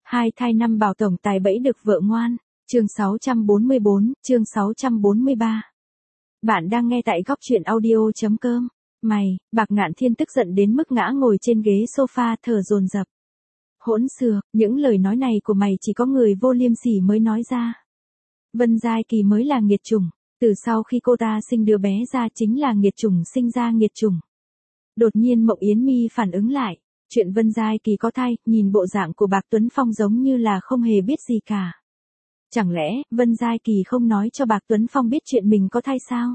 Hai thai năm bảo tổng tài bẫy được vợ ngoan. Chương 644, chương 643. Bạn đang nghe tại góc truyện audio.com. Mày, Bạc Ngạn Thiên tức giận đến mức ngã ngồi trên ghế sofa thở dồn dập. Hỗn xược, những lời nói này của mày chỉ có người vô liêm sỉ mới nói ra. Vân Giai Kỳ mới là nghiệt chủng, từ sau khi cô ta sinh đứa bé ra chính là nghiệt chủng sinh ra nghiệt chủng. Đột nhiên Mộng Yến Mi phản ứng lại, chuyện Vân Giai Kỳ có thai, nhìn bộ dạng của Bạc Tuấn Phong giống như là không hề biết gì cả. Chẳng lẽ, Vân Giai Kỳ không nói cho Bạc Tuấn Phong biết chuyện mình có thai sao?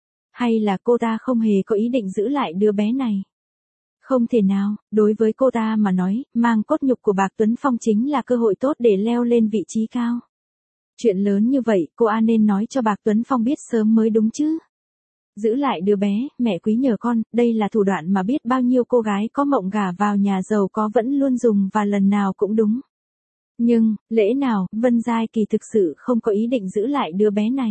Hay là cô ta không hề có ý định giữ lại đứa bé này? Không thể nào, đối với cô ta mà nói, mang cốt nhục của Bạc Tuấn Phong chính là cơ hội tốt để leo lên vị trí cao. Chuyện lớn như vậy, cô A nên nói cho Bạc Tuấn Phong biết sớm mới đúng chứ. Giữ lại đứa bé, mẹ quý nhờ con, đây là thủ đoạn mà biết bao nhiêu cô gái có mộng gả vào nhà giàu có vẫn luôn dùng và lần nào cũng đúng. Nhưng, lẽ nào, Vân Giai Kỳ thực sự không có ý định giữ lại đứa bé này?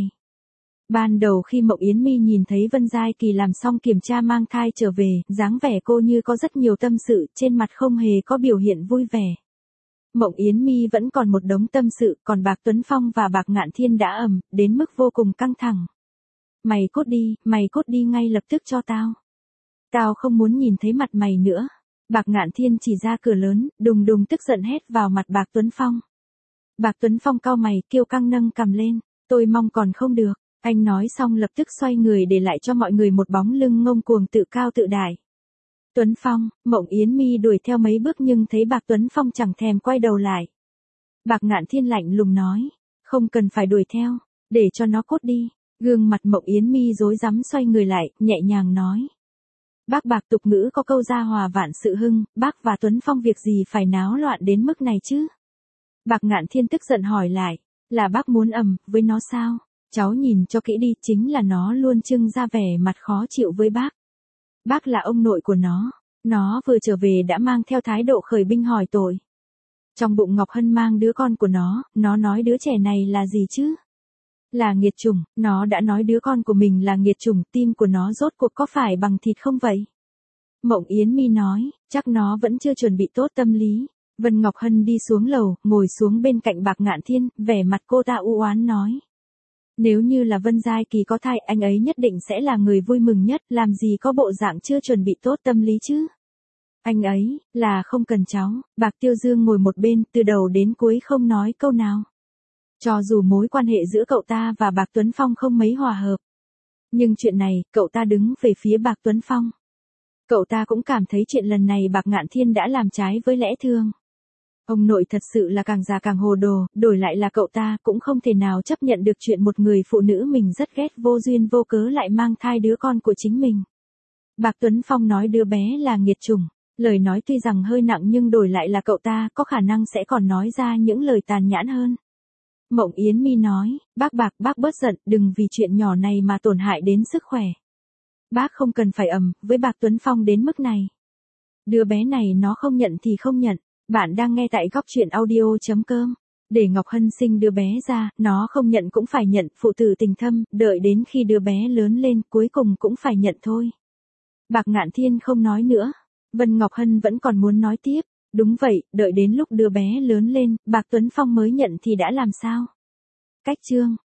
Ban đầu khi Mộng Yến Mi nhìn thấy Vân Giai Kỳ làm xong kiểm tra mang thai trở về, dáng vẻ cô như có rất nhiều tâm sự, trên mặt không hề có biểu hiện vui vẻ. Mộng Yến Mi vẫn còn một đống tâm sự, còn Bạc Tuấn Phong và Bạc Ngạn Thiên đã đến mức vô cùng căng thẳng. Mày cút đi ngay lập tức cho tao. Tao không muốn nhìn thấy mặt mày nữa. Bạc Ngạn Thiên chỉ ra cửa lớn, đùng đùng tức giận hét vào mặt Bạc Tuấn Phong. Bạc Tuấn Phong cau mày, kiêu căng nâng cằm lên, tôi mong còn không được. Anh nói xong lập tức xoay người để lại cho mọi người một bóng lưng ngông cuồng tự cao tự đại. Tuấn Phong, Mộng Yến Mi đuổi theo mấy bước nhưng thấy Bạc Tuấn Phong chẳng thèm quay đầu lại. Bạc Ngạn Thiên lạnh lùng nói, không cần phải đuổi theo, để cho nó cút đi. Gương mặt Mộng Yến Mi rối rắm xoay người lại, nhẹ nhàng nói. Bác Bạc tục ngữ có câu gia hòa vạn sự hưng, bác và Tuấn Phong việc gì phải náo loạn đến mức này chứ? Bạc Ngạn Thiên tức giận hỏi lại, là bác muốn với nó sao? Cháu nhìn cho kỹ đi, chính là nó luôn trưng ra vẻ mặt khó chịu với bác. Bác là ông nội của nó vừa trở về đã mang theo thái độ khởi binh hỏi tội. Trong bụng Ngọc Hân mang đứa con của nó nói đứa trẻ này là gì chứ? Là nghiệt chủng, nó đã nói đứa con của mình là nghiệt chủng, tim của nó rốt cuộc có phải bằng thịt không vậy? Mộng Yến Mi nói, chắc nó vẫn chưa chuẩn bị tốt tâm lý. Vân Ngọc Hân đi xuống lầu, ngồi xuống bên cạnh Bạc Ngạn Thiên, vẻ mặt cô ta u oán nói. Nếu như là Vân Giai Kỳ có thai, anh ấy nhất định sẽ là người vui mừng nhất, làm gì có bộ dạng chưa chuẩn bị tốt tâm lý chứ? Anh ấy, là không cần cháu. Bạc Tiêu Dương ngồi một bên, từ đầu đến cuối không nói câu nào. Cho dù mối quan hệ giữa cậu ta và Bạc Tuấn Phong không mấy hòa hợp. Nhưng chuyện này, cậu ta đứng về phía Bạc Tuấn Phong. Cậu ta cũng cảm thấy chuyện lần này Bạc Ngạn Thiên đã làm trái với lẽ thường. Ông nội thật sự là càng già càng hồ đồ, đổi lại là cậu ta cũng không thể nào chấp nhận được chuyện một người phụ nữ mình rất ghét vô duyên vô cớ lại mang thai đứa con của chính mình. Bạc Tuấn Phong nói đứa bé là nghiệt chủng, lời nói tuy rằng hơi nặng nhưng đổi lại là cậu ta có khả năng sẽ còn nói ra những lời tàn nhẫn hơn. Mộng Yến Mi nói, bác bớt giận, đừng vì chuyện nhỏ này mà tổn hại đến sức khỏe. Bác không cần phải với Bạc Tuấn Phong đến mức này. Đứa bé này nó không nhận thì không nhận. Bạn đang nghe tại góc truyện audio.com. Để Ngọc Hân sinh đứa bé ra, nó không nhận cũng phải nhận, phụ tử tình thâm, đợi đến khi đứa bé lớn lên, cuối cùng cũng phải nhận thôi. Bạc Ngạn Thiên không nói nữa. Vân Ngọc Hân vẫn còn muốn nói tiếp. Đúng vậy, đợi đến lúc đứa bé lớn lên, Bạc Tuấn Phong mới nhận thì đã làm sao? Cách chương.